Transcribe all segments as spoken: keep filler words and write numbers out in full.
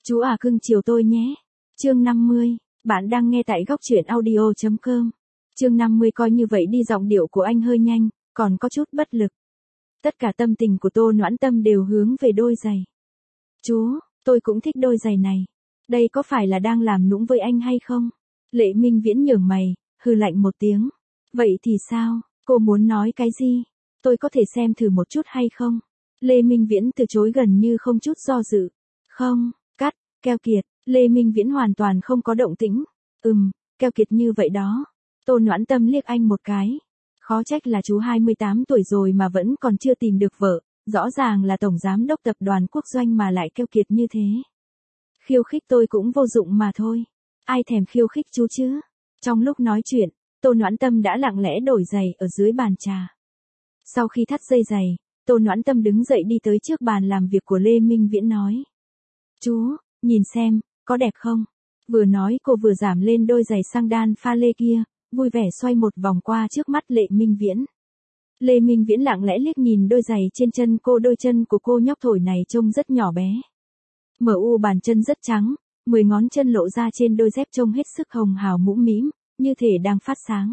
Chú à cưng chiều tôi nhé. Chương năm mươi, bạn đang nghe tại góc truyện audio chấm com. Chương năm mươi coi như vậy đi, giọng điệu của anh hơi nhanh, còn có chút bất lực. Tất cả tâm tình của Tô Noãn Tâm đều hướng về đôi giày. Chú, tôi cũng thích đôi giày này. Đây có phải là đang làm nũng với anh hay không? Lệ Minh Viễn nhướng mày, hừ lạnh một tiếng. Vậy thì sao, cô muốn nói cái gì? Tôi có thể xem thử một chút hay không? Lê Minh Viễn từ chối gần như không chút do dự. Không, cắt, keo kiệt. Lê Minh Viễn hoàn toàn không có động tĩnh. Ừm, keo kiệt như vậy đó. Tô Noãn Tâm liếc anh một cái. Khó trách là chú hai mươi tám tuổi rồi mà vẫn còn chưa tìm được vợ, rõ ràng là tổng giám đốc tập đoàn quốc doanh mà lại keo kiệt như thế. Khiêu khích tôi cũng vô dụng mà thôi. Ai thèm khiêu khích chú chứ? Trong lúc nói chuyện, Tô Noãn Tâm đã lặng lẽ đổi giày ở dưới bàn trà. Sau khi thắt dây giày, Tô Noãn Tâm đứng dậy đi tới trước bàn làm việc của Lê Minh Viễn nói. Chú, nhìn xem, có đẹp không? Vừa nói cô vừa giảm lên đôi giày sang đan pha lê kia, vui vẻ xoay một vòng qua trước mắt Lệ Minh Viễn. Lê Minh Viễn lặng lẽ liếc nhìn đôi giày trên chân cô, đôi chân của cô nhóc thổi này trông rất nhỏ bé. Mở u bàn chân rất trắng, mười ngón chân lộ ra trên đôi dép trông hết sức hồng hào mũm mĩm, như thể đang phát sáng.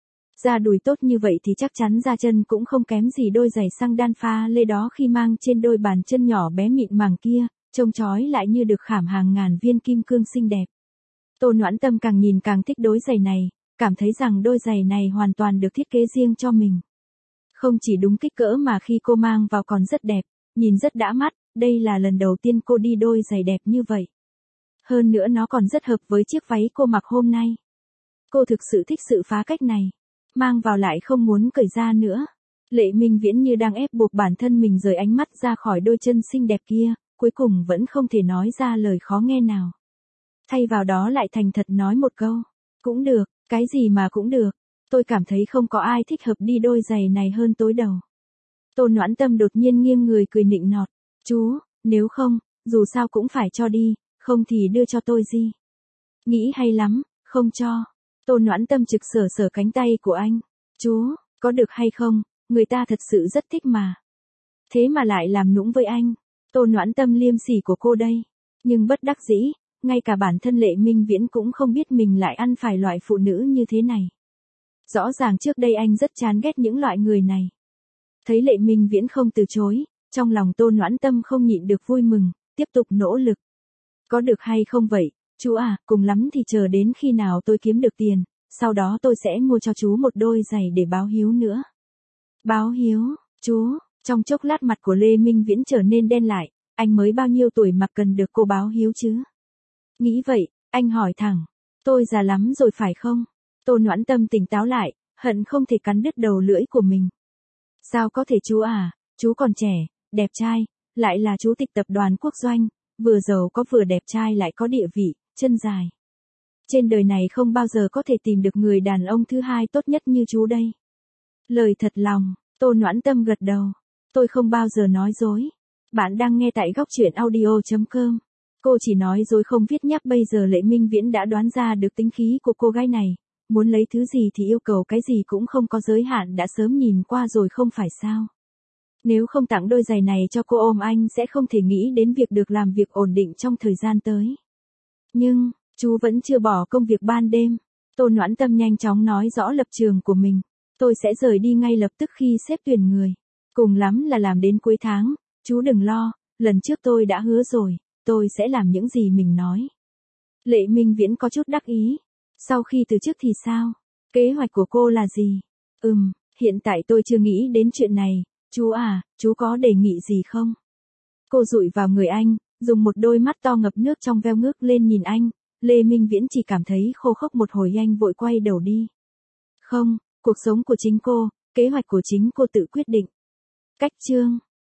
Da đùi tốt như vậy thì chắc chắn da chân cũng không kém gì đôi giày sang đan pha lê đó, khi mang trên đôi bàn chân nhỏ bé mịn màng kia, trông chói lại như được khảm hàng ngàn viên kim cương xinh đẹp. Tô Noãn Tâm càng nhìn càng thích đôi giày này, cảm thấy rằng đôi giày này hoàn toàn được thiết kế riêng cho mình. Không chỉ đúng kích cỡ mà khi cô mang vào còn rất đẹp, nhìn rất đã mắt, đây là lần đầu tiên cô đi đôi giày đẹp như vậy. Hơn nữa nó còn rất hợp với chiếc váy cô mặc hôm nay. Cô thực sự thích sự phá cách này, mang vào lại không muốn cởi ra nữa. Lệ Minh Viễn như đang ép buộc bản thân mình rời ánh mắt ra khỏi đôi chân xinh đẹp kia, cuối cùng vẫn không thể nói ra lời khó nghe nào. Thay vào đó lại thành thật nói một câu, cũng được, cái gì mà cũng được, tôi cảm thấy không có ai thích hợp đi đôi giày này hơn tối đầu. Tô Noãn Tâm đột nhiên nghiêng người cười nịnh nọt, chú, nếu không, dù sao cũng phải cho đi, không thì đưa cho tôi gì. Nghĩ hay lắm, không cho. Tô Noãn Tâm trực sở sở cánh tay của anh, chú, có được hay không, người ta thật sự rất thích mà. Thế mà lại làm nũng với anh. Tô Noãn Tâm liêm sỉ của cô đây. Nhưng bất đắc dĩ, ngay cả bản thân Lệ Minh Viễn cũng không biết mình lại ăn phải loại phụ nữ như thế này. Rõ ràng trước đây anh rất chán ghét những loại người này. Thấy Lệ Minh Viễn không từ chối, trong lòng Tô Noãn Tâm không nhịn được vui mừng, tiếp tục nỗ lực. Có được hay không vậy, chú à, cùng lắm thì chờ đến khi nào tôi kiếm được tiền, sau đó tôi sẽ mua cho chú một đôi giày để báo hiếu nữa. Báo hiếu, chú, trong chốc lát mặt của Lê Minh Viễn trở nên đen lại, anh mới bao nhiêu tuổi mà cần được cô báo hiếu chứ? Nghĩ vậy, anh hỏi thẳng, tôi già lắm rồi phải không? Tô Noãn Tâm tỉnh táo lại, hận không thể cắn đứt đầu lưỡi của mình. Sao có thể chú à, chú còn trẻ, đẹp trai, lại là chủ tịch tập đoàn quốc doanh, vừa giàu có vừa đẹp trai lại có địa vị, chân dài. Trên đời này không bao giờ có thể tìm được người đàn ông thứ hai tốt nhất như chú đây. Lời thật lòng, Tô Noãn Tâm gật đầu. Tôi không bao giờ nói dối. Bạn đang nghe tại góc truyện audio chấm com. Cô chỉ nói dối không viết nháp. Bây giờ Lệ Minh Viễn đã đoán ra được tính khí của cô gái này. Muốn lấy thứ gì thì yêu cầu cái gì cũng không có giới hạn, đã sớm nhìn qua rồi không phải sao. Nếu không tặng đôi giày này cho cô, ôm anh sẽ không thể nghĩ đến việc được làm việc ổn định trong thời gian tới. Nhưng, chú vẫn chưa bỏ công việc ban đêm. Tô Noãn Tâm nhanh chóng nói rõ lập trường của mình. Tôi sẽ rời đi ngay lập tức khi xếp tuyển người. Cùng lắm là làm đến cuối tháng, chú đừng lo, lần trước tôi đã hứa rồi, tôi sẽ làm những gì mình nói. Lệ Minh Viễn có chút đắc ý. Sau khi từ chức thì sao? Kế hoạch của cô là gì? Ừm, hiện tại tôi chưa nghĩ đến chuyện này, chú à, chú có đề nghị gì không? Cô dụi vào người anh, dùng một đôi mắt to ngập nước trong veo ngước lên nhìn anh. Lê Minh Viễn chỉ cảm thấy khô khốc một hồi, anh vội quay đầu đi. Không, cuộc sống của chính cô, kế hoạch của chính cô tự quyết định. Cách chương